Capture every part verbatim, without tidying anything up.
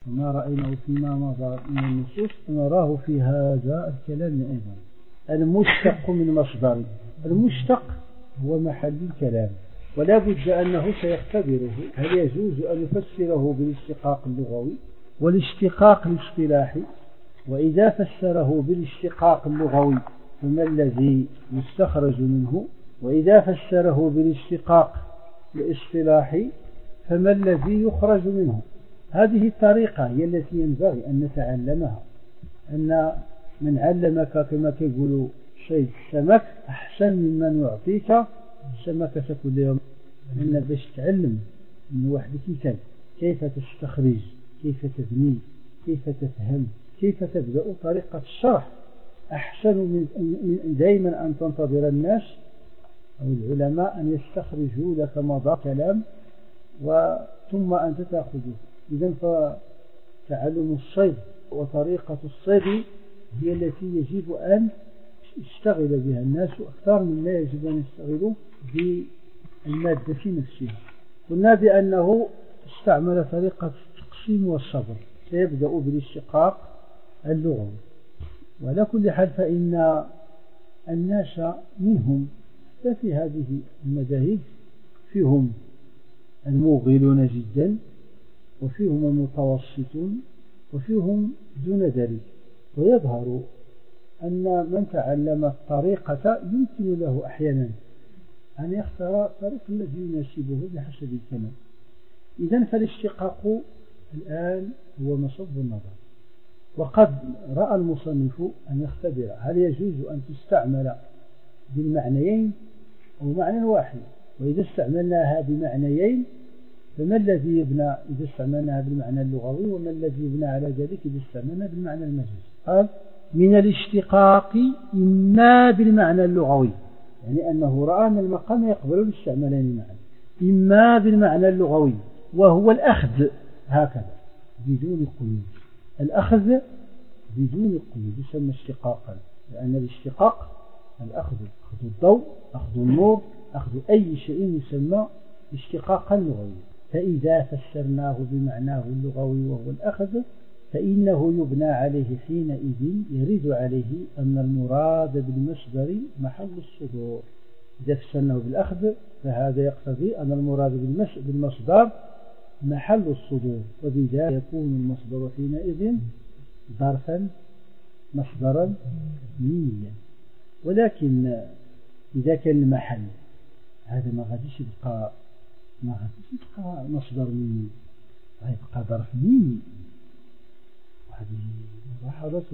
وما رأيناه فيما مضى من النصوص نراه في هذا الكلام أيضا. المشتق من مصدر، المشتق هو محل الكلام، ولا بد أنه سيختبره هل يجوز أن يفسره بالاشتقاق اللغوي والاشتقاق الاصطلاحي. وإذا فسره بالاشتقاق اللغوي فما الذي يستخرج منه، وإذا فسره بالاشتقاق الاصطلاحي فما الذي يخرج منه. هذه الطريقة هي التي ينبغي أن نتعلمها، أن من علمك كما كيقولوا صيد السمك أحسن ممن يعطيك السمكة كل يوم. أن باش تعلم من واحد كيفاش كيف تستخرج، كيف تبني، كيف تفهم، كيف تبدأ طريقة الشرح أحسن من دائما أن تنتظر الناس أو العلماء أن يستخرجوا لك مضى كلام وثم أنت تأخذه. إذن فتعلم الصيد وطريقة الصيد هي التي يجب أن يشتغل بها الناس أكثر مما يجب أن يشتغلوا بالمادة نفسها. قلنا بأنه استعمل طريقة التقسيم والصبر، سيبدأ بالاشتقاق اللغوي. وعلى كل حال فإن الناس منهم في هذه المذاهب فيهم الموغلون جدا وفيهم المتوسطون وفيهم دون ذلك. ويظهر أن من تعلم الطريقة يمكن له أحيانا أن يختار الطريق الذي يناسبه بحسب الكلام. إذن فالاشتقاق الآن هو مصب النظر، وقد رأى المصنف أن يختبر هل يجوز أن تستعمل بالمعنيين أو معنى واحد. وإذا استعملناها بمعنيين فما الذي يبنى إذا استعملناها بالمعنى اللغوي، وما الذي يبنى على ذلك إذا استعملنا بالمعنى المجازي. قال من الاشتقاق إما بالمعنى اللغوي، يعني أنه رأى أن المقام يقبل الاستعمالين معا، إما بالمعنى اللغوي وهو الأخذ هكذا بدون قيود. الأخذ بدون قيود يسمى اشتقاقا، لأن الاشتقاق الأخذ، أخذ الضوء، أخذ النور، أخذ أي شيء يسمى اشتقاقا لغويا. فإذا فسرناه بمعناه اللغوي وهو الأخذ فإنه يبنى عليه حينئذ يرد عليه أن المراد بالمصدر محل الصدور. إذا فسرناه بالأخذ فهذا يقتضي أن المراد بالمصدر محل الصدور، وبذا يكون المصدر حينئذ ظرفا مصدرا ميميا. ولكن إذا كان المحل هذا ما غاديش يبقى ما غاديش يبقى مصدر ميمي، غيبقى ظرف ميمي، وهذه ملاحظة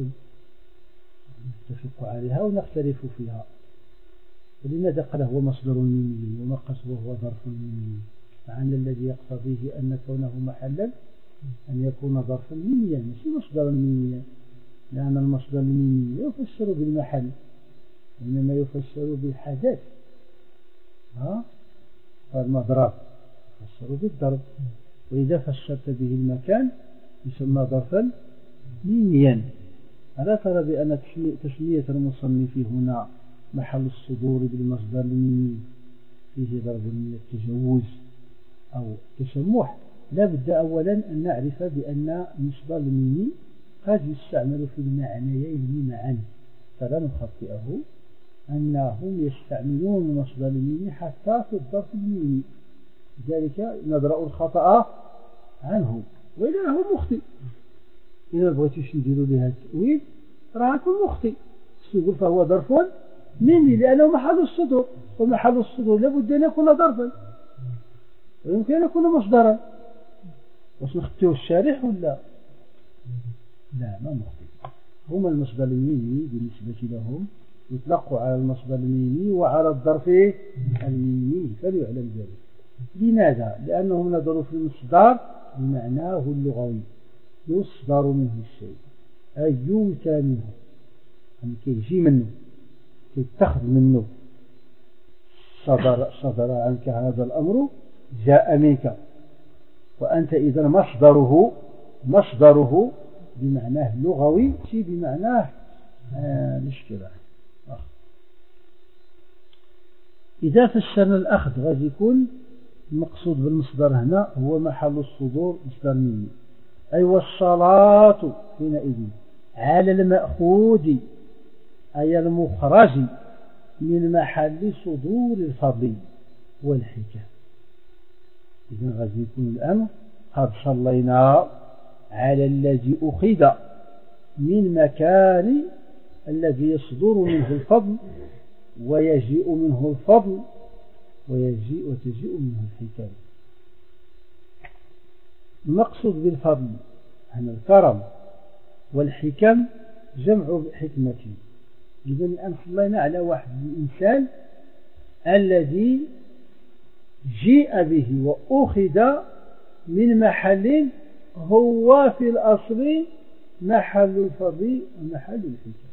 نتفق عليها ونختلف فيها. فلماذا قال هو مصدر ميمي وما قال هو ظرف ميمي، مع أن الذي يقتضيه أن كونه محلا أن يكون ظرفا ميميا مش مصدرا ميميا، لأن المصدر الميمي يفسر بالمحل إنما يفسر بالحدث. ها فالمضرب يفسر بالضرب، وإذا فسرت به المكان يسمى ظرفا ميميا. ألا ترى بأن تسمية المصنف هنا محل الصدور بالمصدر الميمي فيه ضرب من التجوز أو تسمح؟ لا بد أولا أن نعرف بأن المصدر الميمي قد يستعمل في المعنيين معا، فلا نخطئه أنهم يستعملون المصدر الميمي حتى في الظرف الميمي، لذلك ندرأ الخطأ عنه وإذا هو مخطئ. إذا بغيتوش نديروا لها التأويل راه يكون مخطئ، تقول فهو ظرف ميمي لأنه محل الصدور، ومحل الصدور لابد أن يكون ظرفا ويمكن أن يكون مصدرا. واش نخطئوا الشارح ولا لا؟ ما مخطئ، هما المصدر الميمي بالنسبة لهم يطلق على المصدر الميمي وعلى الظرف الميمي، فليعلم ذلك. لماذا؟ لأنهم نظروا في المصدر بمعناه اللغوي، يصدر منه الشيء أي يؤتى منه، يعني كيجي منه، كيتخذ منه. صدر, صدر عنك هذا الأمر، جاء منك، وأنت إذا مصدره مصدره بمعناه اللغوي شيء بمعناه الاصطلاحي. آه. إذا فسرنا الأخذ غادي يكون المقصود بالمصدر هنا هو محل الصدور مصدر ميمي. أي والصلاة حينئذ على المأخوذ أي المخرج من محل صدور الفضل والحكم. إذن غادي يكون الأمر قد صلينا على الذي أخذ من مكان الذي يصدر منه الفضل ويجيء منه الفضل ويجيء وتجيء منه الحكم. المقصود بالفضل عن الكرم والحكم جمع حكمة. إذن الآن صلينا على واحد الإنسان الذي جيء به وأخذ من محل هو في الأصل محل الفضل ومحل الحكم.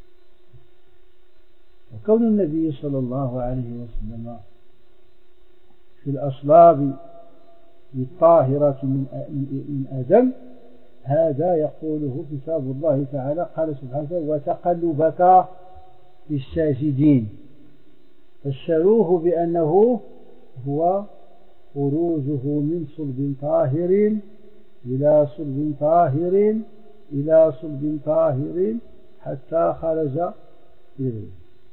وكون النبي صلى الله عليه وسلم في الأصلاب الطاهرة من آدم هذا يقوله كتاب الله تعالى. قال سبحانه وتقلبك في الساجدين فسروه بأنه هو خروجه من صلب طاهر إلى صلب طاهر إلى صلب طاهر حتى خرج إليه.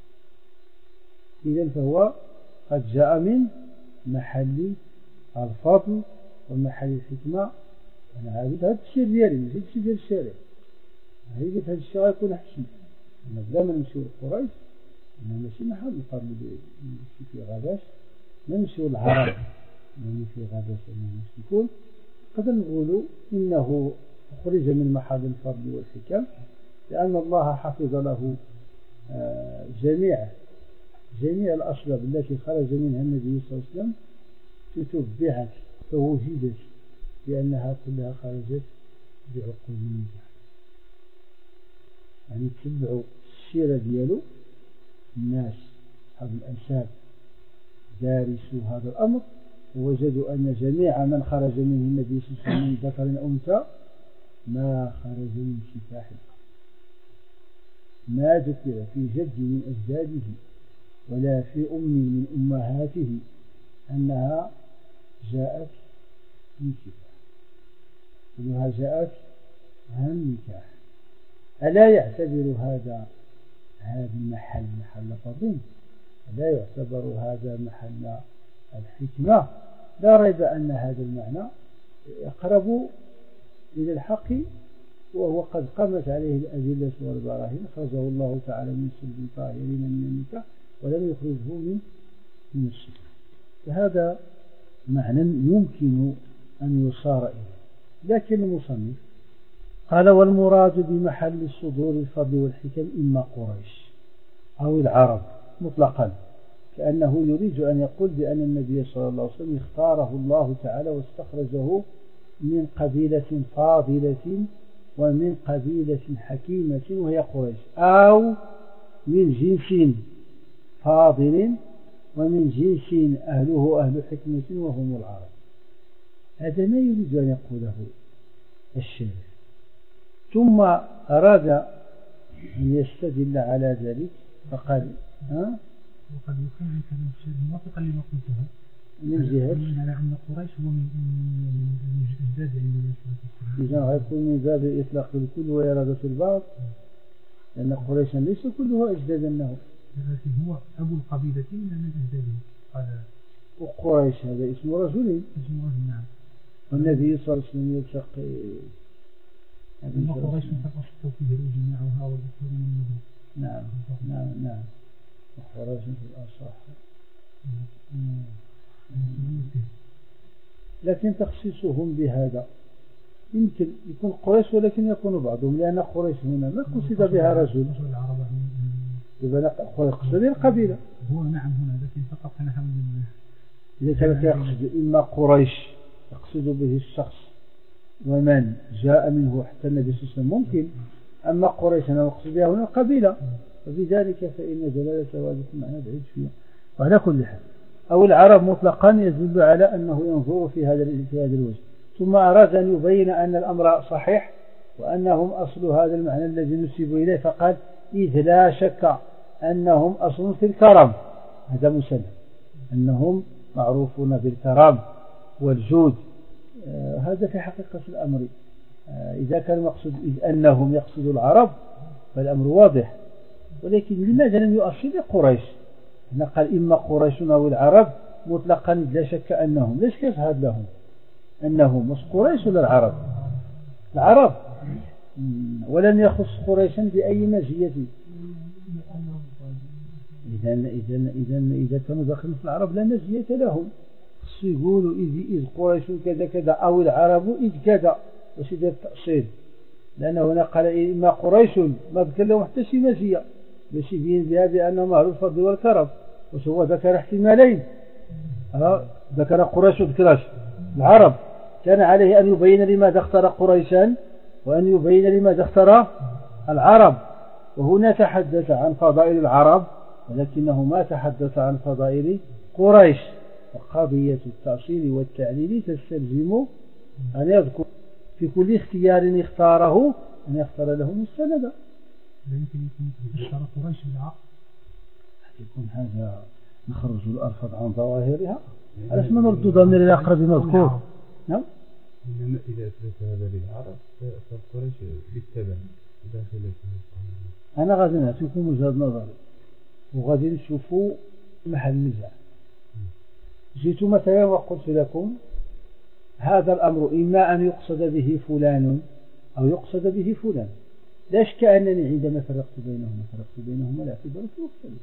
إذن فهو قد جاء من محل الفضل ومحل الحكمة. أنا عارف هذا الشيء ديالي ماشي الشيء ديال الشارع. هي قلت هذا الشيء غيكون أحسن. أنا بلا ما نمشيو لقريش أنا ماشي محل الفضل نمشي في غاباش نمشيو للعرب نمشي في غاباش أنا نمشي قد نقولوا إنه خرج من محل الفضل والحكم لأن الله حفظ له جميع جميع الأسباب التي خرج منها النبي صلى الله عليه وسلم تتبعت فوجدت لأنها كلها خرجت بعقول النجاح. يعني تتبعوا السيرة ديالو الناس أصحاب الأنساب دارسوا هذا الأمر ووجدوا أن جميع من خرج منه النبي صلى الله عليه وسلم من ذكر أو أنثى ما خرج من سفاح الأرض ما ذكر في جد من أجداده ولا في أم من أمهاته أنها جاءت من سفاح كلها جاءت عن نكاح. ألا يعتبر هذا هذا المحل محل فضل؟ ألا يعتبر هذا محل الحكمة؟ لا ريب أن هذا المعنى يقرب إلى الحق وهو قد قامت عليه الأدلة والبراهين. خرجه الله تعالى من صلب طاهرين من النكاح ولم يخرجه من من السفاح. فهذا معنى يمكن أن يصار إليه. لكن المصنف قال والمراد بمحل صدور الفضل والحكم إما قريش أو العرب مطلقا كأنه يريد أن يقول بأن النبي صلى الله عليه وسلم اختاره الله تعالى واستخرجه من قبيلة فاضلة ومن قبيلة حكيمة وهي قريش أو من جنس فاضل ومن جنس أهله أهل حكمة وهم العرب. هذا ما يريد أن يقوله الشارع. ثم أراد أن يستدل على ذلك فقال ها وقد يكون كلام الشارع موافقا لما قلته من جهة على أن قريش هو من من أجداد النبي صلى الله عليه وسلم. إذا غيكون من باب إطلاق الكل وإرادة البعض لأن قريشا ليس كلها أجدادا له لكن هو أبو القبيلة من أجداده. قال وقريش هذا اسم رجل اسم رجل نعم. والنبي صلى الله عليه وسلم يلتقي أن قريش تقصد فيه جميعها والذكور من النبي. نعم نعم نعم وقريش في الأصح. لكن تخصيصهم بهذا يمكن يكون قريش ولكن يكون بعضهم لأن قريش هنا ما قصد بها رجل يبقى قصد القبيلة هو نعم هنا لكن فقط نحن إذا كان يقصد إما قريش يقصد به الشخص ومن جاء منه حتى النبي صلى الله عليه وسلم ممكن. أما قريش أنا أقصد بها هنا القبيلة وبذلك فإن دلالة هذا المعنى بعيد فيه. وعلى كل حال أو العرب مطلقا يدل على أنه ينظر في هذا في هذا الوجه. ثم أراد أن يبين أن الأمر صحيح وأنهم أصل هذا المعنى الذي نسب إليه فقال إذ لا شك أنهم أصل في الكرم. هذا مسلم أنهم معروفون بالكرم والجود. آه هذا في حقيقة الأمر إذا كان المقصود أنهم يقصدوا العرب فالأمر واضح، ولكن لماذا لم يؤصل قريش؟ هنا قال إما قريش أو العرب مطلقا لا شك أنهم، ليش كيشهد لهم أنهم مش قريش ولا العرب؟ العرب، ولم يخص قريشا بأي مزية. إذا إذا إذا إذا كانوا داخلين في العرب لا مزية لهم، يقولوا إذ إذ قريش كذا كذا أو العرب إذ كذا، واش يدير التأصيل؟ لأنه هنا قال إما قريش ما ذكر لهم حتى شي مزية باش يبين بها بأنهم أهل الفضل والكرم، واش هو ذكر احتمالين، ذكر قريش وذكرش العرب، كان عليه أن يبين لماذا اختار قريشا وأن يبين لماذا اختار العرب. وهنا تحدث عن فضائل العرب ولكنه ما تحدث عن فضائل قريش. وقضية التأصيل والتعليل تستلزم أن يذكر في كل اختيار اختاره أن يختار له مستندا. يمكن يكون اشترى قريش بالعرب، يكون هذا نخرج الألفاظ عن ظواهرها. علاش ما نرد ضمير الأقرب مذكور؟ نعم. إنما إذا أثبت هذا للعرب فالقريش بالتبع داخل. أنا غادي نعطيكم وجهة نظري وغادي نشوفوا محل النزاع. جيت مثلا وقلت لكم هذا الأمر إما أن يقصد به فلان أو يقصد به فلان، لا شك أنني عندما فرقت بينهما فرقت بينهما لا اعتبار مختلف،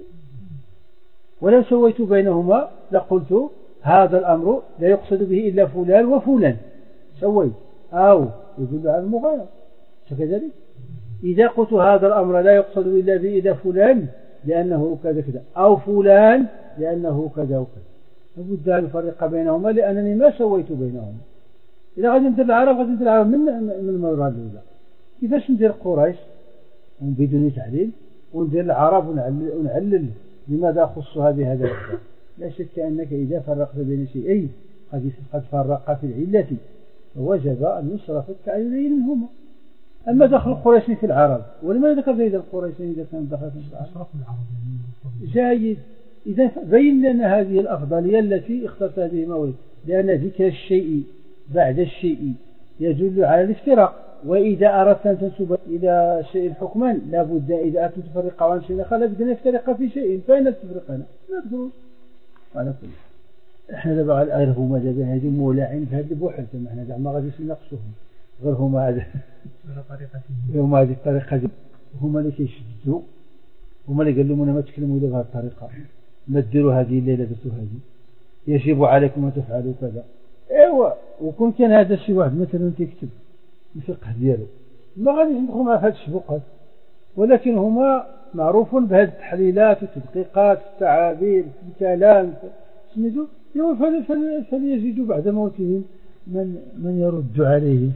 ولو سويت بينهما لقلت هذا الأمر لا يقصد به إلا فلان وفلان، سويت أو يدل على المغايرة كذلك. إذا قلت هذا الأمر لا يقصد إلا به إلا فلان لأنه كذا كذا أو فلان لأنه كذا وكذا، لابد أن أفرق بينهما لأنني ما سويت بينهما. إذا غادي ندير العرب غادي ندير العرب من من المرة الأولى. كيفاش ندير قريش بدون تعليل وندير العرب ونعلل, ونعلل لماذا خصها بهذا الأسباب؟ لا شك أنك إذا فرقت بين شيئين قد قد فرق في العلة فوجب أن يصرف التعليل منهما. أما دخل قريش في العرب ولماذا ذكر زيد القريشين إذا كان دخل في العرب؟ جيد. إذا بين لنا هذه الأفضلية التي اخترت هذه الموارد، لأن ذكر الشيء بعد الشيء يدل على الافتراق. وإذا أردت أن تنسب إلى شيء حكما لابد إذا أردت تفرق عن شيء آخر لابد أن يفترق في شيء، فإن التفرق هنا ما تدروش على كل. إحنا دابا غير هما دابا هذه مولعين في هذه البحث، إحنا دابا ما غاديش نناقشوهم غير هما هذا هما هذه الطريقة دي. هما اللي كيشدوا، هما اللي قال لهم أنا ما تكلموا بهذه الطريقة، ما تديروا هذه الليلة درتوا هذه، يجب عليكم أن تفعلوا كذا. ايوا وكون كان هذا الشيء واحد مثلا تكتب الفقه ديالو ما غاديش ندخلوا مع هذا الشبقات، ولكن هما معروف بهذه التحليلات والتدقيقات التعابير الكلام سميتو فليزيدوا بعد موتهم من من يرد عليه.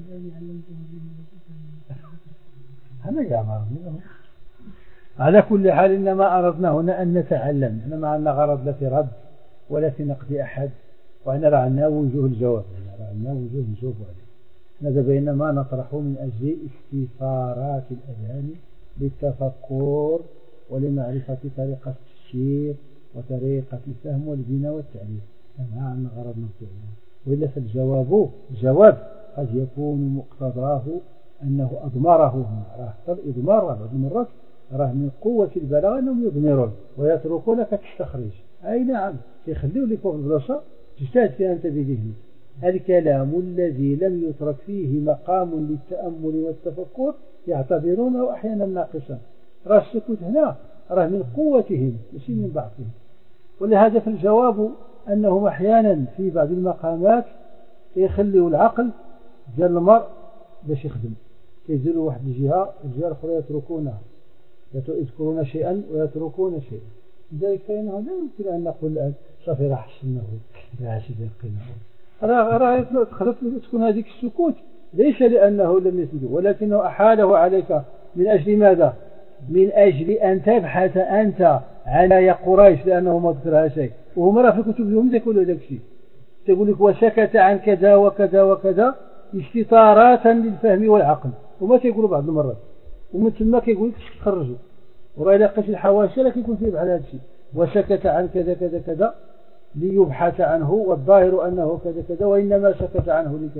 أنا يا على كل حال إنما أردنا هنا أن نتعلم، إحنا ما عندنا غرض لا في رد ولا في نقد أحد، وإحنا راه عندنا وجوه الجواب، راه عندنا وجوه نجاوب عليه. هذا بينما نطرح من أجل استثارات الأذهان للتفكر ولمعرفة طريقة التفسير وطريقة الفهم والبناء والتعليم. ما عندنا غرض نقد، وإلا فالجواب الجواب قد يكون مقتضاه أنه أضمره. راه الإضمار بعض المرات راه من قوة البلاغة أنهم يضمرون ويتركونك تستخرج. أي نعم يخليوا لك في البلاصة تجتهد فيها أنت بذهنك. الكلام الذي لم يترك فيه مقام للتأمل والتفكر يعتبرونه أحيانا ناقصا. راه السكوت هنا راه من قوتهم مش من ضعفهم. ولهذا فالجواب أنهم أحيانا في بعض المقامات يخلوا العقل ديال المرء باش يخدم، كيديروا واحد الجهة الجهة الأخرى يتركونها، يذكرون شيئا ويتركون شيئا. لذلك فإنه لا يمكن أن نقول الآن صافي راه حسنه راه سيدي قيمه، راه راه خلت تكون هذيك السكوت ليس لأنه لم يسجد ولكنه أحاله عليك من أجل ماذا؟ من أجل أن تبحث أنت عن يا قريش لأنه ما ذكرها شيء، وهم راه في كتبهم يقولوا هذاك الشيء، تقول لك وسكت عن كذا وكذا وكذا استطارات للفهم والعقل، وما تيقولوا بعض المرات ومن ثم كيقول لك تخرجوا. وراه إذا لقيت الحواشي راه كيكون فيه بحال هذا الشيء، وسكت عن كذا كذا كذا ليبحث عنه والظاهر أنه كذا كذا وإنما سكت عنه لكذا.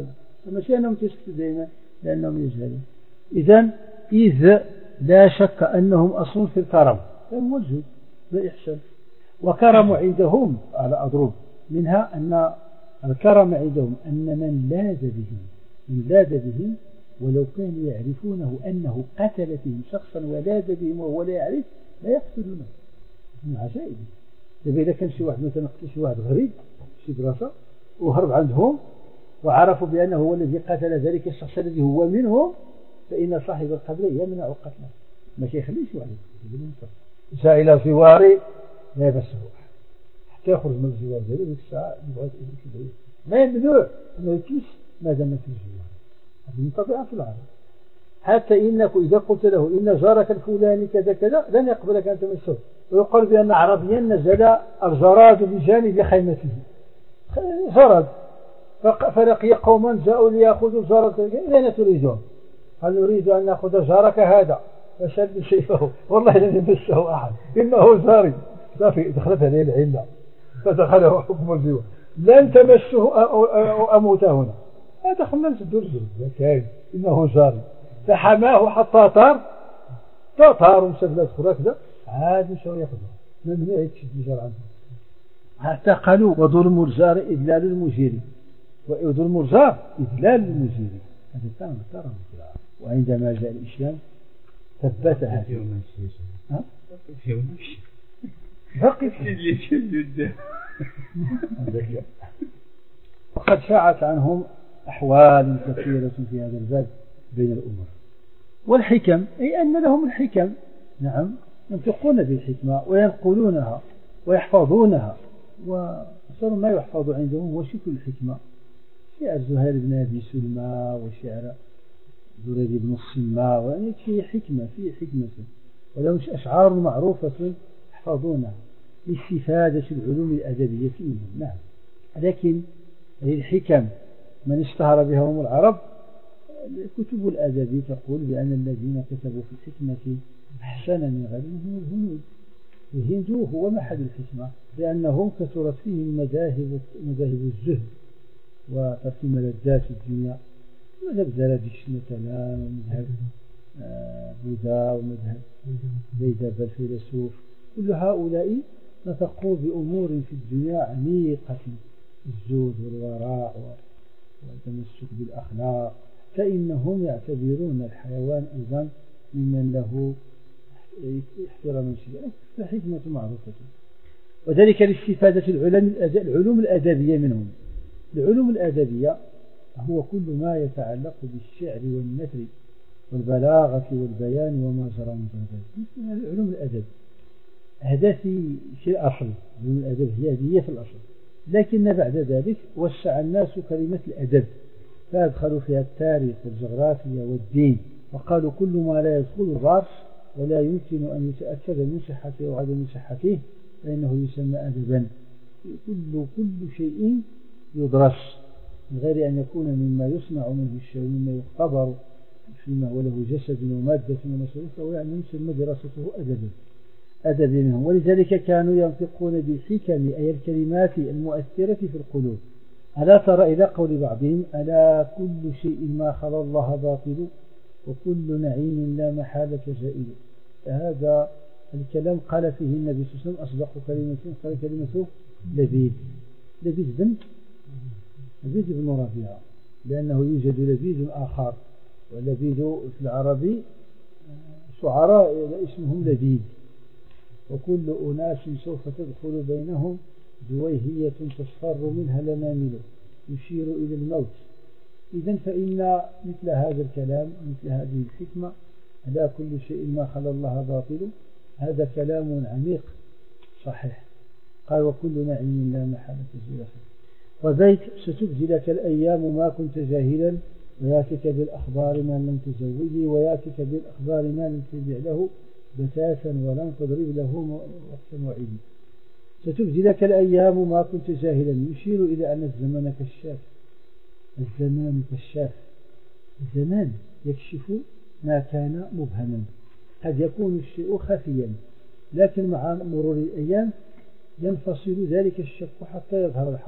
ماشي أنهم تسكتوا دائما لأنهم يجهلون. إذن إذ لا شك أنهم أصل في الكرم موجود بإحسان. وكرم عندهم على أضرب منها أن الكرم عندهم أن من لاذ بهم من لاذ بهم ولو كانوا يعرفونه أنه قتل بهم شخصا ولاذ بهم وهو لا يعرف لا يقتلونه من عجائب. إذا كان شي واحد مثلا قتل شي واحد غريب شي بلاصة وهرب عندهم وعرفوا بأنه هو الذي قتل ذلك الشخص الذي هو منهم فإن صاحب القتل يمنع قتله ما يخليش واحد جاء إلى جواري لا يبسه حتى يخرج من الجوار ديالو ديك الساعة يبغى يكذب ما يمنع أنه يتمس ما دام في الجوار. هذه من طبيعة العالم. حتى إنك إذا قلت له إن جارك الفلاني كذا كذا لن يقبلك أن تمسه. ويقال بأن عربيا نزل الجراد بجانب خيمته جراد فلقي قوما جاءوا ليأخذوا جارك أين تريدون؟ هل نريد أن نأخذ جارك هذا فشد سيفه والله لن يمسه أحد إنه جاري. صافي دخلت عليه العلة فدخله حكم الجوار لن تمسه أو أموت هنا. هذا خلنا نسدوا الجوار إنه جاري فحماه حتى طار طار ومسافلات أخرى كذا عاد مشاو يأخذه ممنوع يتشد الجار عنه. حتى قالوا وظلم الجار إذلال المجير وظلم الجار إذلال المجير. هذا كان كرم في العالم. وعندما جاء الإسلام ثبتها ها بقي وقد شاعت عنهم أحوال كثيرة في هذا الباب بين الأمور. والحكم أي أن لهم الحكم نعم ينطقون بالحكمة وينقلونها ويحفظونها. وصار ما يحفظ عندهم هو شكل الحكمة شعر زهير بن أبي سلمى وشعر دريد بن الصماء يعني فيه حكمة فيه حكمة ولهم أشعار معروفة يحفظونها لاستفادة العلوم الأدبية منهم. نعم لكن الحكم من اشتهر بها هم العرب. الكتب الأدبية تقول بأن الذين كتبوا في الحكمة أحسن من غيرهم هم الهنود. الهند هو محل الحكمة لأنهم كثرت فيهم مذاهب مذاهب الزهد وترك ملذات الدنيا مذهب زرادشت مثلا ومذهب بوذا ومذهب بيداب الفيلسوف. كل هؤلاء نطقوا بأمور في الدنيا عميقة الزهد والوراء والتمسك بالأخلاق فإنهم يعتبرون الحيوان أيضا ممن له احترام شديد فحكمة معروفة. وذلك لاستفادة العلوم الأدبية منهم. العلوم الأدبية هو كل ما يتعلق بالشعر والنثر والبلاغة والبيان وما جرى من ذلك مثل علوم الأدب. هذا في الأصل علوم الأدب هي هي في الأصل لكن بعد ذلك وسع الناس كلمة الأدب فأدخلوا فيها التاريخ والجغرافيا والدين وقالوا كل ما لا يدخل الرأس ولا يمكن أن يتأكد من صحته أو عدم صحته فإنه يسمى أدبا. كل كل شيء يدرس من غير أن يكون مما يصنع منه الشيء ومما يختبر فيما هو له جسد ومادة ومسؤولية فهو يعني يسمى دراسته أدبا أدب منهم. ولذلك كانوا ينطقون بالحكم أي الكلمات المؤثرة في القلوب. ألا ترى إلى قول بعضهم ألا كل شيء ما خلا الله باطل وكل نعيم لا محالة زائل. هذا الكلام قال فيه النبي صلى الله عليه وسلم أصدق كلمة قال كلمته لبيد لبيد بن لبيد بن ربيعة لأنه يوجد لبيد آخر ولبيد في العربي شعراء اسمهم لبيد. وكل أناس سوف تدخل بينهم دويهية تصفر منها الأنامل يشير إلى الموت. إذن فإن مثل هذا الكلام مثل هذه الحكمة لا كل شيء ما خلا الله باطل هذا كلام عميق صحيح. قال وكل نعيم لا محالة زائل. وبيت ستبدي لك الأيام ما كنت جاهلا وياتك بالأخبار ما لم تزوجي وياتك بالأخبار ما لم تبع له بتاتا ولم تضرب له وقت موعدي. ستبدي لك الأيام ما كنت جاهلا يشير إلى أن الزمان كشاف. الزمان كشاف الزمان يكشف ما كان مبهما. قد يكون الشيء خفيا لكن مع مرور الأيام ينفصل ذلك الشك حتى يظهر الحق.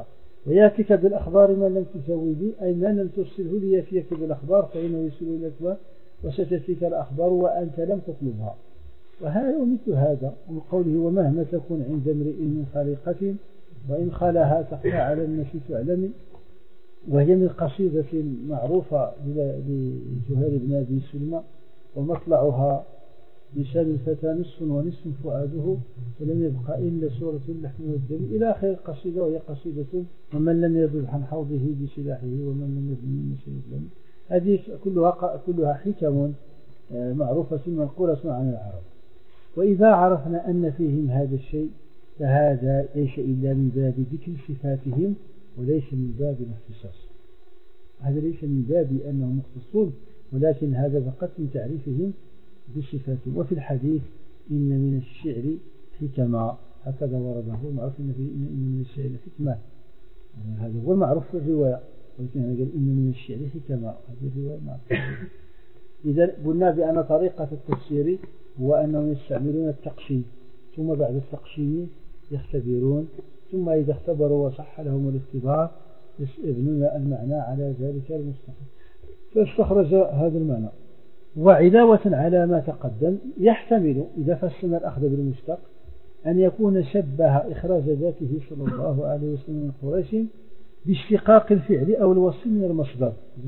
وياتيك بالأخبار ما لم تزودي أي ما لم ترسله ليأتيك بالأخبار فإنه يرسل إليك وستأتيك الأخبار وأنت لم تطلبها. وهذا ومثل هذا من قوله ومهما تكون عند امرئ من خليقة وإن خلاها تخفى على الناس تعلم، وهي من قصيدة معروفة لزهير بن أبي سلمى ومطلعها لسان الفتى نصف ونصف فؤاده فلم يبقى إلا سورة اللحم والدم إلى آخر القصيدة، وهي قصيدة ومن لم يذب عن حوضه بسلاحه ومن لم يذب من شيء. هذه كلها كلها حكم معروفة منقولة عن العرب. وإذا عرفنا أن فيهم هذا الشيء فهذا ليس إلا من باب ذكر صفاتهم وليس من باب الاختصاص. هذا ليس من باب أنهم مختصون، ولكن هذا فقط من تعريفهم بصفاتهم. وفي الحديث إن من الشعر حكما، هكذا ورده معروف إن من الشعر حكمة، هذا هو المعروف في الرواية، ولكن هنا قال إن من الشعر حكما، هذه الرواية معروفة. إذا قلنا بأن طريقة التفسير هو أنهم يستعملون التقسيم، ثم بعد التقسيم يختبرون، ثم إذا اختبروا وصح لهم الاختبار يبنون المعنى على ذلك المستقيم. فاستخرج هذا المعنى. وعلاوة على ما تقدم يحتمل إذا فسرنا الأخذ بالمشتق أن يكون شبه إخراج ذاته صلى الله عليه وسلم من قريش باشتقاق الفعل أو الوصف من المصدر،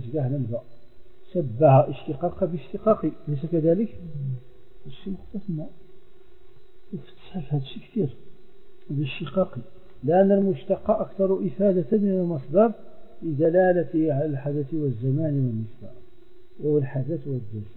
شبه اشتقاق باشتقاق، ليس كذلك؟ الشيء مختلفنا يفتح هذا الشيء كثير بالاشتقاق، لأن المشتق أكثر إفادة من المصدر لدلالته على الحدث والزمان والنسبة والحدث والجنس.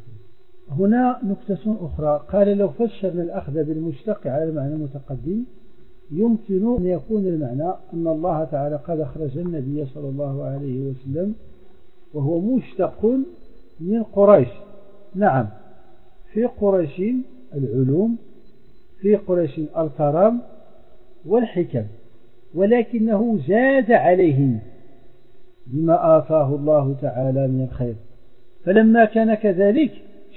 هنا نكتة أخرى، قال لو فسرنا الأخذ بالمشتق على المعنى المتقدم يمكن أن يكون المعنى أن الله تعالى قد أخرج النبي صلى الله عليه وسلم وهو مشتق من قريش. نعم، في قريش العلوم، في قريش الكرام والحكم، ولكنه زاد عليهم بما آتاه الله تعالى من الخير. فلما كان كذلك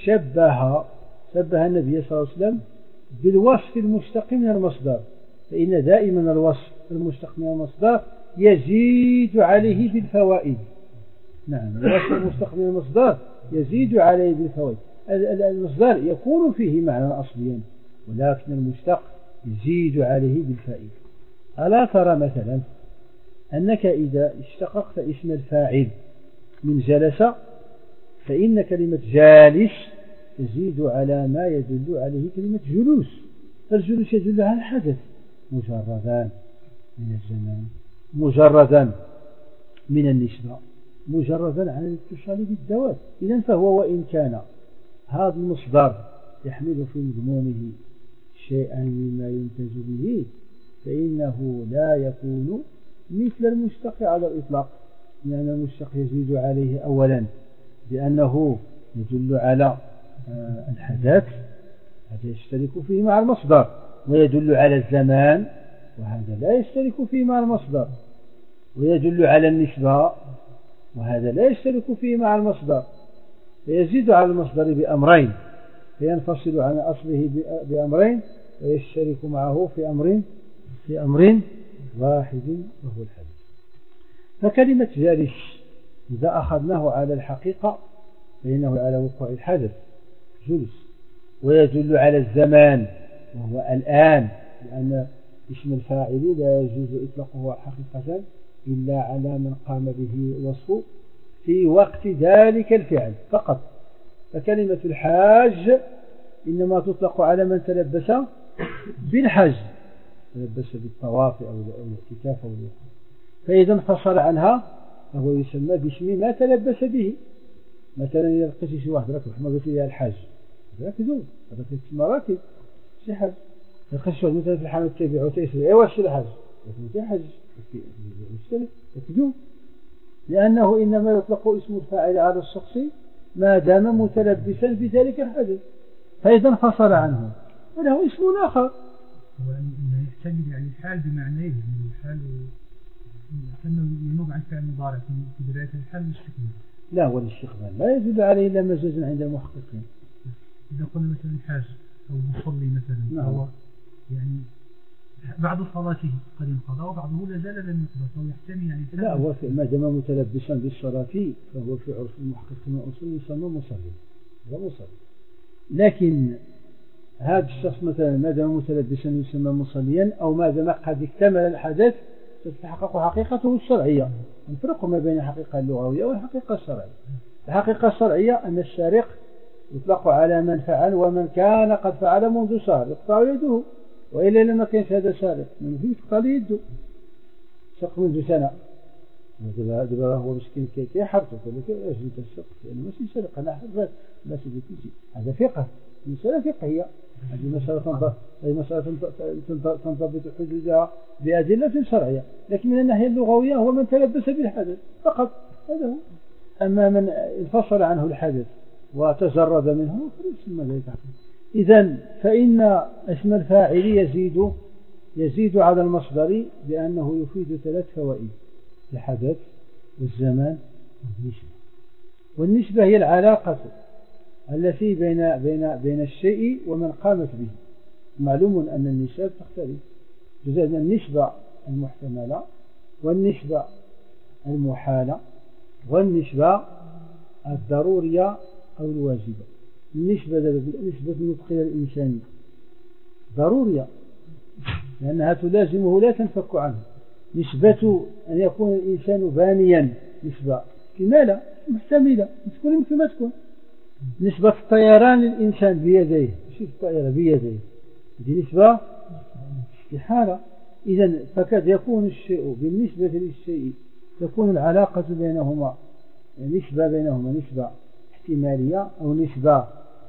شبه شبه النبي صلى الله عليه وسلم بالوصف المشتق من المصدر، فإن دائما الوصف المشتق من المصدر يزيد عليه بالفوائد. نعم، الوصف المشتق من المصدر يزيد عليه بالفوائد. المصدر يكون فيه معنى أصليا، ولكن المشتق يزيد عليه بالفائدة. ألا ترى مثلا أنك إذا اشتققت اسم الفاعل من جلس فإن كلمة جالس تزيد على ما يدل عليه كلمة جلوس، فالجلوس يدل على الحدث مجردا من الزمان، مجردا من النسبة، مجردا عن الاتصال بالذوات. إذن فهو وإن كان هذا المصدر يحمل في مضمونه شيئا مما يمتاز به فإنه لا يكون مثل المشتق على الإطلاق، لأن المشتق يزيد عليه أولا بأنه يدل على الحدث، هذا يشترك فيه مع المصدر، ويدل على الزمان، وهذا لا يشترك فيه مع المصدر، ويدل على النسبة، وهذا لا يشترك فيه مع المصدر، فيزيد على المصدر بأمرين، فينفصل عن أصله بأمرين، ويشترك معه في أمر في أمر واحد وهو الحدث. فكلمة جالس إذا أخذناه على الحقيقة فإنه على وقوع الحدث جلس، ويدل على الزمان وهو الآن، لأن اسم الفاعل لا يجوز إطلاقه حقيقة إلا على من قام به وصفه في وقت ذلك الفعل فقط. فكلمة الحاج إنما تطلق على من تلبس بالحج، تلبس بالطواف أو الاعتكاف أو الوقوف، فإذا انفصل عنها فهو يسمى باسم ما تلبس به. مثلا إذا لقيت شي واحد راكب حمى قلت لي الحاج، هذا كذوب، هذا كيتسمى راكب شي حاج. لقيت شي واحد مثلا في الحانوت تبيع وتيسري ايوا شي الحاج، لكن حاج يشتري كذوب، لأنه إنما يطلق اسم الفاعل على الشخص ما دام متلبسا بذلك الحدث، فإذا انفصل عنه وله اسم آخر. هو أنه يحتمل يعني الحال بمعنى يعني الحال كأنه ينوب عن فعل مضارع في بداية الحال والاستقبال. لا، والاستقبال لا يدل عليه إلا مجازا عند المحققين. إذا قلنا مثلا الحاج أو المصلي مثلا، نعم. هو يعني بعد صلاته قد انقضى وبعضه لا زال لم يقضى، فهو يحتمل يعني لا، هو ما دام متلبسا بالصلاة فهو في عرف المحققين والأصول يسمى مصلي، هو مصلي. لكن هذا الشخص مثلا ما دام متلبسا يسمى مصليا، أو ما دام قد اكتمل الحدث تتحقق حقيقته الشرعية. نفرق ما بين الحقيقة اللغوية والحقيقة الشرعية. الحقيقة الشرعية أن السارق يطلق على من فعل ومن كان قد فعل منذ شهر يقطع يده، وإلا لما كانش هذا سارق من فيه يقطع يده. سرق منذ سنة، دابا هو مسكين كي حرته قال لك اش انت سرقت؟ يعني ماشي سرق، انا حرت لا سيدي تجي. هذا فقه، مسألة فقهية. هذه مسألة هذه مسألة تنضبط حدودها بأدلة شرعية، لكن من الناحية اللغوية هو من تلبس بالحدث فقط، هذا هو. أما من انفصل عنه الحدث وتجرد منه فليسمى ذلك. إذن فإن اسم الفاعل يزيد يزيد على المصدر بأنه يفيد ثلاث فوائد: الحدث والزمان والنسبة. والنسبة هي العلاقة التي بين بين بين الشيء ومن قامت به. معلوم أن النسب تختلف، جزء النسبة المحتملة والنسبة المحالة والنسبة الضرورية أو الواجبة. النسبة نسبة النطق إلى الإنسان ضرورية لأنها تلازمه لا تنفك عنه. نسبة أن يكون الإنسان بانيا نسبة كمالة محتملة، تكون يمكن ما تكون. نسبة الطيران للإنسان بيديه، مش الطائرة بيديه، دي نسبة استحالة. إذن فقد يكون الشيء بالنسبة للشيء تكون العلاقة بينهما نسبة بينهما نسبة احتمالية أو نسبة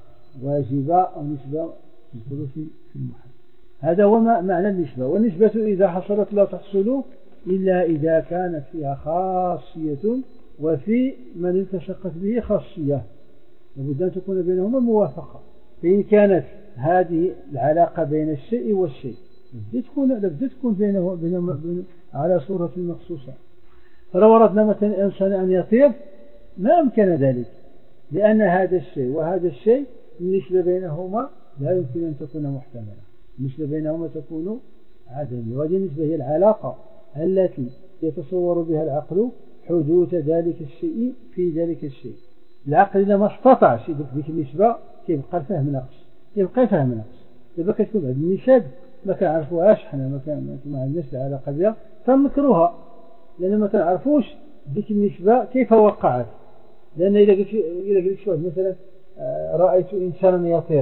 واجبة أو نسبة في المحال. هذا هو معنى النسبة. والنسبة إذا حصلت لا تحصل إلا إذا كانت فيها خاصية وفي من التشقت به خاصية، لابد أن تكون بينهما موافقة. فإن كانت هذه العلاقة بين الشيء والشيء لابد تكون لابد تكون بينه بينه على صورة مخصوصة. فلو أردنا مثلا إنسان أن يطير ما أمكن ذلك، لأن هذا الشيء وهذا الشيء النسبة بينهما لا يمكن أن تكون محتملة، النسبة بينهما تكون عدمية. وهذه النسبة هي العلاقة التي يتصور بها العقل حدوث ذلك الشيء في ذلك الشيء. العقل إذا ما استطاعش يدرك ذيك النسبة كيبقى الفهم ناقص، كيبقى الفهم ناقص. دابا كتكون عند النسب ما كنعرفوهاش حنا، ما كان ما عندناش العلاقة بها فنكروها، لأن ما كنعرفوش ذيك النسبة كيف وقعت. لأن إذا قلت إذا قلت شو مثلا آه رأيت إنسانا يطير،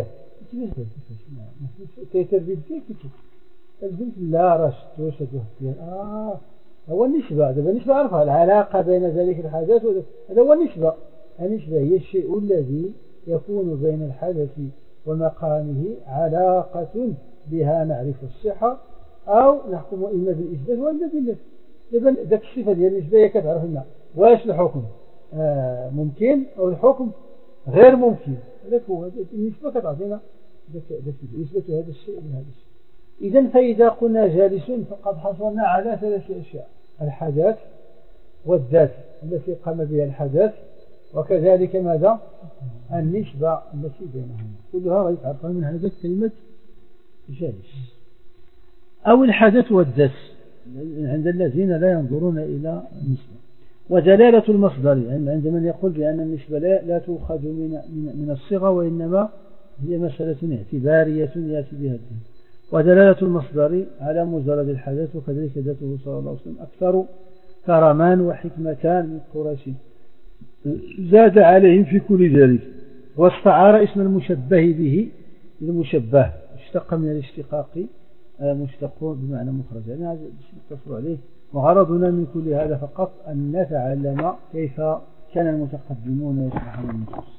تيتر بيدك كيف قلت لا راه شفتو شفتو اه هو النسبة. دابا النسبة عرفها، العلاقة بين ذلك الحدث هذا هو النسبة. النسبة هي الشيء الذي يكون بين الحدث ومقامه علاقة بها نعرف الصحة أو نحكم إما بالإثبات وإما بالنفي. دابا ذاك الصفة ديال النسبة هي كتعرف لنا واش الحكم آه ممكن أو الحكم غير ممكن. هذاك هو النسبة كتعطينا نسبة هذا الشيء لهذا الشيء. إذن فإذا قلنا جالسون فقد حصلنا على ثلاث أشياء: الحدث والذات التي قام بها الحدث، وكذلك ماذا؟ النسبة التي بينهما. كلها يتعرف من هذا كلمة جالس. أو الحدث والذات عند الذين لا ينظرون إلى النسبة. ودلالة المصدر عند من يقول بأن النسبة لا, لا تؤخذ من, من الصيغة وإنما هي مسألة اعتبارية يأتي بها الدين. ودلالة المصدر على مجرد الحدث، وكذلك ذاته صلى الله عليه وسلم أكثر كرمان وحكمتان من قريش، زاد عليهم في كل ذلك. واستعار اسم المشبه به المشبه، اشتق من الاشتقاق مشتق بمعنى مخرج. يعني هذا نقتصر عليه. وغرضنا من كل هذا فقط أن نتعلم كيف كان المتقدمون يشرحون النصوص.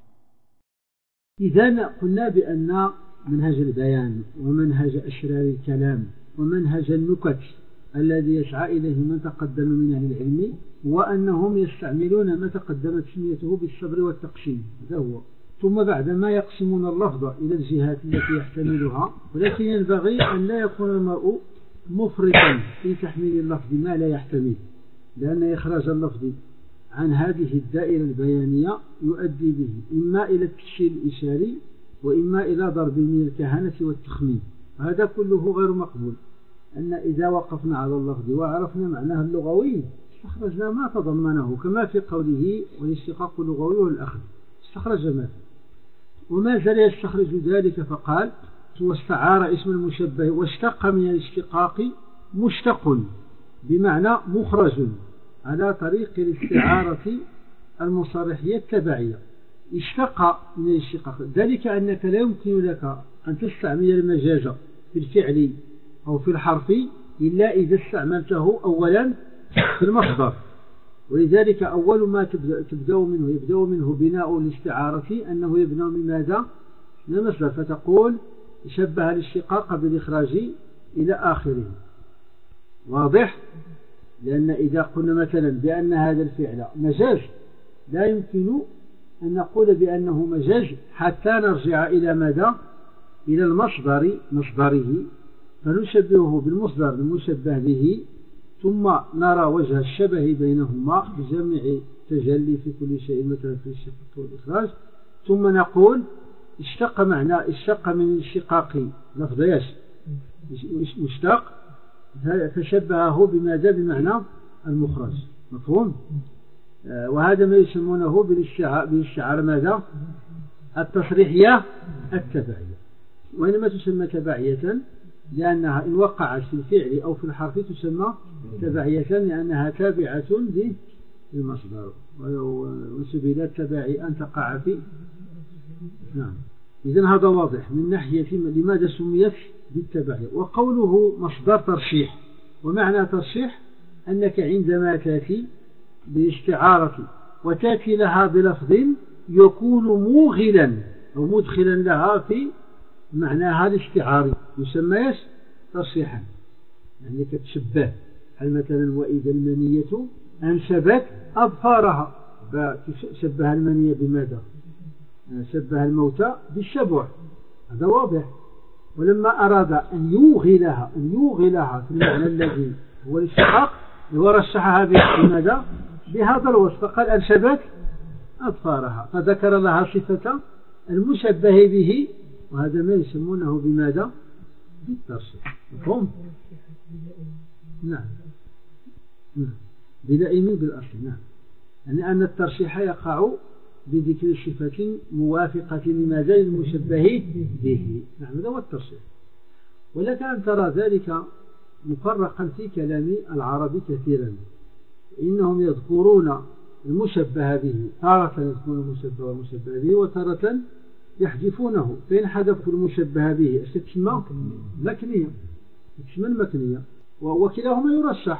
إذا قلنا بأن منهج البيان ومنهج أشرار الكلام ومنهج النكت الذي يسعى إليه من تقدم من أهل العلم هو أنهم يستعملون ما تقدمت سميته بالصبر والتقسيم، هذا هو. ثم بعدما يقسمون اللفظ إلى الجهات التي يحتملها، ولكن ينبغي أن لا يكون المرء مفرطا في تحميل اللفظ ما لا يحتمل، لأن إخراج اللفظ عن هذه الدائرة البيانية يؤدي به إما إلى التفسير الإشاري وإما إلى ضرب من الكهنة والتخمين. هذا كله غير مقبول. أن إذا وقفنا على اللفظ وعرفنا معناه اللغوي استخرجنا ما تضمنه، كما في قوله والاشتقاق اللغوي والأخذ استخرج ما فيه. وما زال يستخرج ذلك فقال واستعار اسم المشبه واشتق من الاشتقاق مشتق بمعنى مخرج على طريق الاستعارة المصرحية التبعية. اشتق من الاشتقاق ذلك أنك لا يمكن لك أن تستعمل المجاز في الفعل أو في الحرف إلا إذا استعملته أولا في المصدر، ولذلك أول ما تبدأ منه يبدأ منه بناء الاستعارة أنه يبنى من ماذا؟ من المصدر، فتقول شبه الاشتقاق بالإخراج إلى آخره. واضح؟ لأن إذا قلنا مثلا بأن هذا الفعل مجاز لا يمكن أن نقول بأنه مجاز حتى نرجع إلى ماذا؟ إلى المصدر مصدره، فنشبهه بالمصدر المشبه به، ثم نرى وجه الشبه بينهما بجمع تجلي في كل شيء مثلا في الاشتقاق والإخراج، ثم نقول اشتق معنى اشتق من الاشتقاق لفظ ايش؟ مشتق، فشبهه بماذا؟ بمعنى المخرج. مفهوم؟ آه وهذا ما يسمونه بالاستعارة ماذا؟ التصريحية التبعية. وإنما تسمى تبعية لأنها إن وقعت في الفعل أو في الحرف تسمى تبعية لأنها تابعة للمصدر، وسبيل تبعي أن تقع في. نعم. إذن هذا واضح من ناحية لماذا سميت بالتبعية. وقوله مصدر ترشيح، ومعنى ترشيح أنك عندما تأتي بالاستعارة وتأتي لها بلفظ يكون موغلا أو مدخلا لها في معناها الاستعاري يسمى ترشيحا، يعني كتشبه. هل مثلا وإذا المنية أنشبت أظفارها، فشبه المنية بماذا؟ شبه الموتى بالشبع، هذا واضح. ولما أراد أن يوغلها أن يوغلها في المعنى الذي هو الاشتقاق ورشحها بماذا؟ بهذا الوصف، قال أنشبت أظفارها، فذكر لها صفة المشبه به، وهذا ما يسمونه بماذا؟ بالترشيح. مفهوم؟ نعم نعم بلائم بالأصل. نعم، يعني أن الترشيح يقع بذكر صفة موافقة لماذا؟ للمشبه به. نعم، هذا هو الترشيح. ولك أن ترى ذلك مفرقا في كلام العرب كثيرا، إنهم يذكرون المشبه به، تارة يذكرون المشبه والمشبه به، وتارة يحذفونه. فإن حذفوا المشبه به تسمى مكنية، تسمى المكنية، وكلاهما يرشح،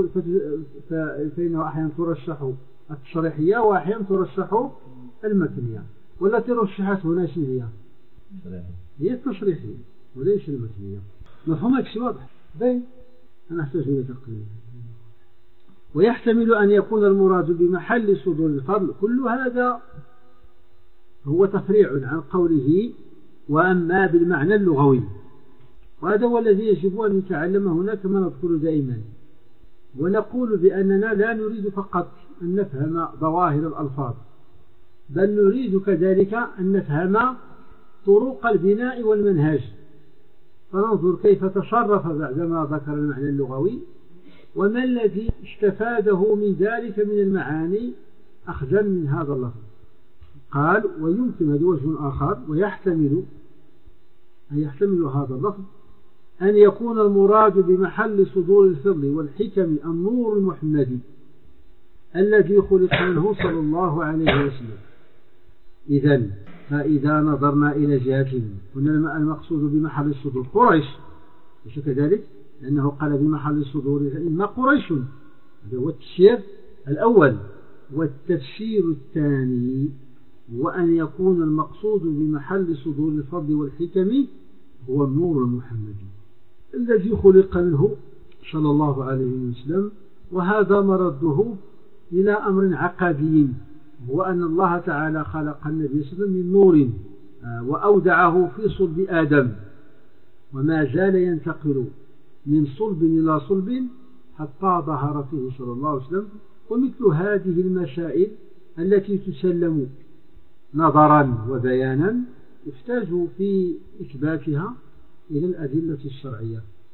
فإنه أحيانا ترشح التصريحية وأحيانا ترشح المكنية. والتي رشحت هنا شنو هي؟ هي التصريحية وليس المكنية. مفهومك شيء واضح؟ باين. أنا أحتاج إلى تقرير. ويحتمل أن يكون المراد بمحل صدور الفضل. كل هذا هو تفريع عن قوله وأما بالمعنى اللغوي، وهذا هو الذي يجب أن نتعلم هنا كما نذكر دائما. ونقول بأننا لا نريد فقط أن نفهم ظواهر الألفاظ، بل نريد كذلك أن نفهم طرق البناء والمنهج، فننظر كيف تصرف بعدما ذكر المعنى اللغوي، وما الذي استفاده من ذلك من المعاني أخذا من هذا اللفظ. قال ويمكن هذا وجه آخر، ويحتمل أن يحتمل هذا اللفظ أن يكون المراد بمحل صدور الفضل والحكم النور المحمدي الذي خلق منه صلى الله عليه وسلم. إذن فإذا نظرنا إلى جهتهم هنا المقصود بمحل الصدور قريش، ليس كذلك؟ لأنه قال بمحل الصدور إما قريش، هذا هو التفسير الأول. والتفسير الثاني وأن يكون المقصود بمحل صدور الفضل والحكم هو النور المحمدي الذي خلق منه صلى الله عليه وسلم. وهذا مرده إلى أمر عقدي، هو أن الله تعالى خلق النبي صلى الله عليه وسلم من نور وأودعه في صلب آدم، وما زال ينتقل من صلب إلى صلب حتى ظهر فيه صلى الله عليه وسلم. ومثل هذه المسائل التي تسلم نظرا وبيانا يحتاج في إثباتها إلى الأدلة الشرعية.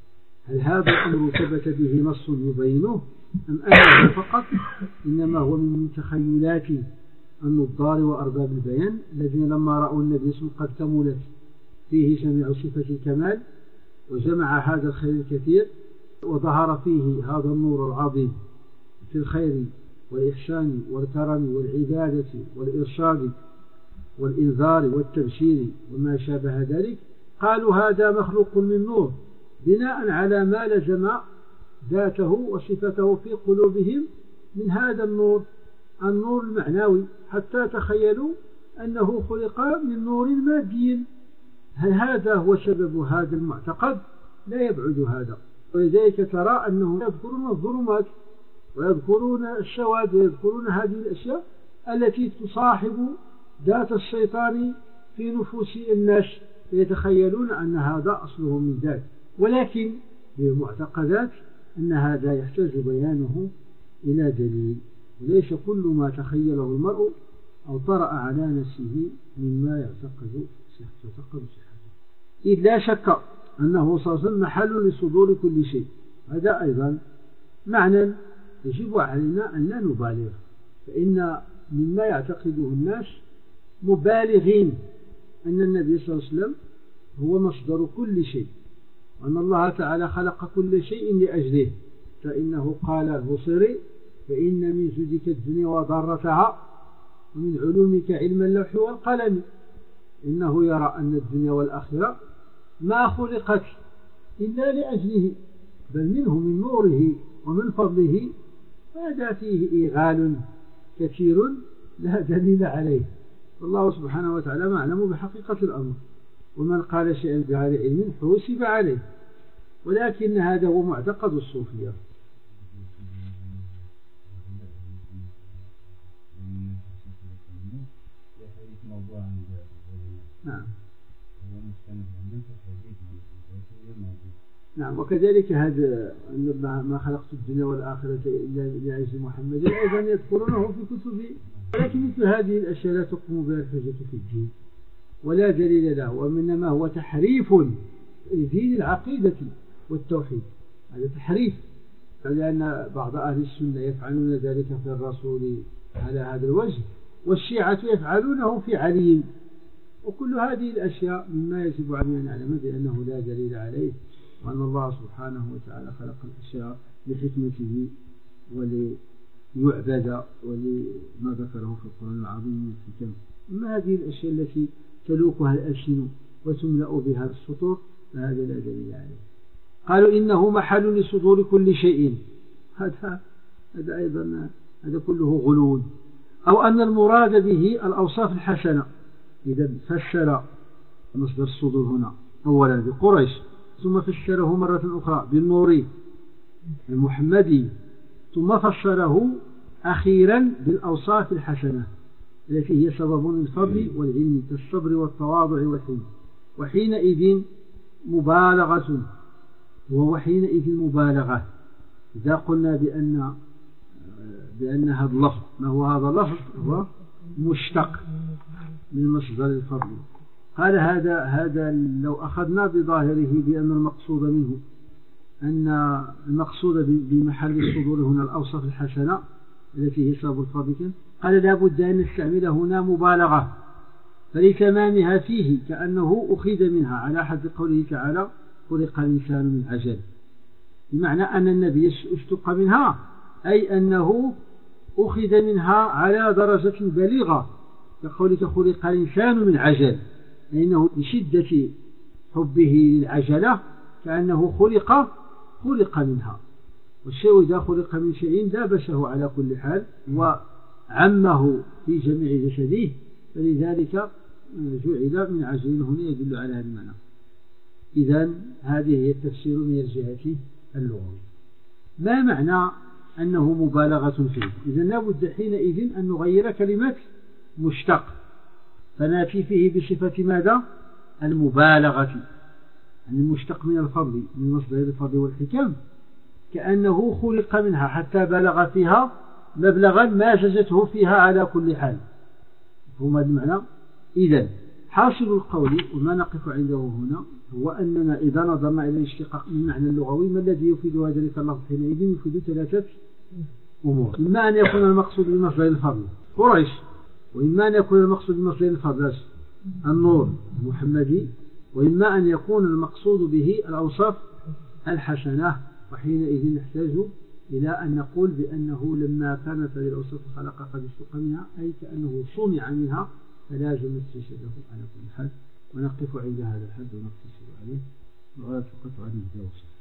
هل هذا الأمر ثبت به نص يبينه أم أنه فقط إنما هو من تخيلات النظار وأرباب البيان الذين لما رأوا النبي صلى الله عليه وسلم قد كملت فيه جميع صفة الكمال وجمع هذا الخير الكثير وظهر فيه هذا النور العظيم في الخير والإحسان والكرم والعبادة والإرشاد والإنذار والتبشير وما شابه ذلك، قالوا هذا مخلوق من نور بناء على ما لزم ذاته وصفته في قلوبهم من هذا النور النور المعنوي، حتى تخيلوا أنه خلق من نور مادي. هل هذا هو سبب هذا المعتقد؟ لا يبعد هذا. ولذلك ترى أنهم يذكرون الظلمات ويذكرون السواد ويذكرون هذه الأشياء التي تصاحب ذات الشيطان في نفوس الناس، يتخيلون أن هذا أصله من ذات. ولكن بالمعتقدات أن هذا يحتاج بيانه إلى دليل، وليس كل ما تخيله المرء أو طرأ على نفسه مما يعتقد صحته. إذ لا شك أنه صلى الله عليه وسلم محل لصدور كل شيء، هذا أيضا معنى يجب علينا أن لا نبالغ، فإن مما يعتقده الناس مبالغين أن النبي صلى الله عليه وسلم هو مصدر كل شيء، وأن الله تعالى خلق كل شيء لأجله، فإنه قال البصري فإن من جودك الدنيا وضرتها ومن علومك علم اللوح والقلم. إنه يرى أن الدنيا والآخرة ما خلقت إلا لأجله، بل منه من نوره ومن فضله، هذا فيه إغال كثير لا دليل عليه. والله سبحانه وتعالى معلم بحقيقة الأمر، ومن قال شيئا بغير علم حوسب عليه، ولكن هذا هو معتقد الصوفية. نعم نعم وكذلك هذا ما خلقت الدنيا والآخرة إلا لأجل محمد أيضا يذكرونه في كتب، ولكن مثل هذه الأشياء لا تقوم بها الحجة في الدين ولا دليل له، وإنما هو تحريف لدين العقيدة والتوحيد. هذا تحريف، لأن بعض أهل السنة يفعلون ذلك في الرسول على هذا الوجه، والشيعة يفعلونه في علي، وكل هذه الأشياء مما يجب علينا أن نعلم بأنه لا دليل عليه، وأن الله سبحانه وتعالى خلق الأشياء لحكمته وليعبد ولما ذكره في القرآن العظيم من الحكم. أما هذه الأشياء التي تلوكها الألسن وتملأ بها السطور فهذا لا دليل عليه. قالوا إنه محل لصدور كل شيء، هذا هذا أيضا هذا كله غلو. أو أن المراد به الأوصاف الحسنة، إذا فسر مصدر الصدور هنا أولا بقريش، ثم فسره مرة أخرى بالنور المحمدي، ثم فسره أخيرا بالأوصاف الحسنة التي هي سبب الفضل والعلم كالصبر والتواضع والحلم. وحينئذ مبالغة، وهو حينئذ مبالغة إذا قلنا بأن بأن هذا اللفظ، ما هو هذا اللفظ؟ هو مشتق من مصدر الفضل. قال هذا هذا لو أخذنا بظاهره بأن المقصود منه أن المقصود بمحل الصدور هنا الأوصاف الحسنة التي هي سبب الفضل، قال لا بد أن نستعمل هنا مبالغة، فلتمامها فيه كأنه أخذ منها على حد قوله تعالى خلق الإنسان من عجل، بمعنى أن النبي اشتق منها، أي أنه أخذ منها على درجة بليغة، كقولك خلق الإنسان من عجل، لأنه لشدة حبه للعجلة كأنه خلق خلق منها. والشيء إذا خلق من شيء دابشه على كل حال وعمه في جميع جسده، فلذلك جعل من عجل هنا يدل على هذا المعنى. إذن هذه هي التفسير من الجهة اللغوية. ما معنى أنه مبالغة فيه؟ إذن لابد حينئذ أن نغير كلمة مشتق، فنأتي فيه بصفة ماذا؟ المبالغة، يعني المشتق من الفضل من مصدر الفضل والحكم، كأنه خلق منها حتى بلغ فيها مبلغا ما جزته فيها على كل حال. فهم هذا المعنى. إذن حاصل القول وما نقف عنده هنا هو أننا إذا نظرنا إلى الاشتقاق من المعنى اللغوي ما الذي يفيد ذلك اللفظ حينئذ يفيد ثلاثة أمور. إما أن يكون المقصود بمصدر الفضل قريش، وإما أن يكون المقصود بمصدر الفضل النور المحمدي، وإما أن يكون المقصود به الأوصاف الحسنة. وحينئذ نحتاج إلى أن نقول بأنه لما كانت هذه الأوصاف الخلق قد اشتق منها أي كأنه صنع منها فلازم استشهده على كل حال. ونقف عند هذا الحد ونقتصر عليه وغاية فقط عن الجواب.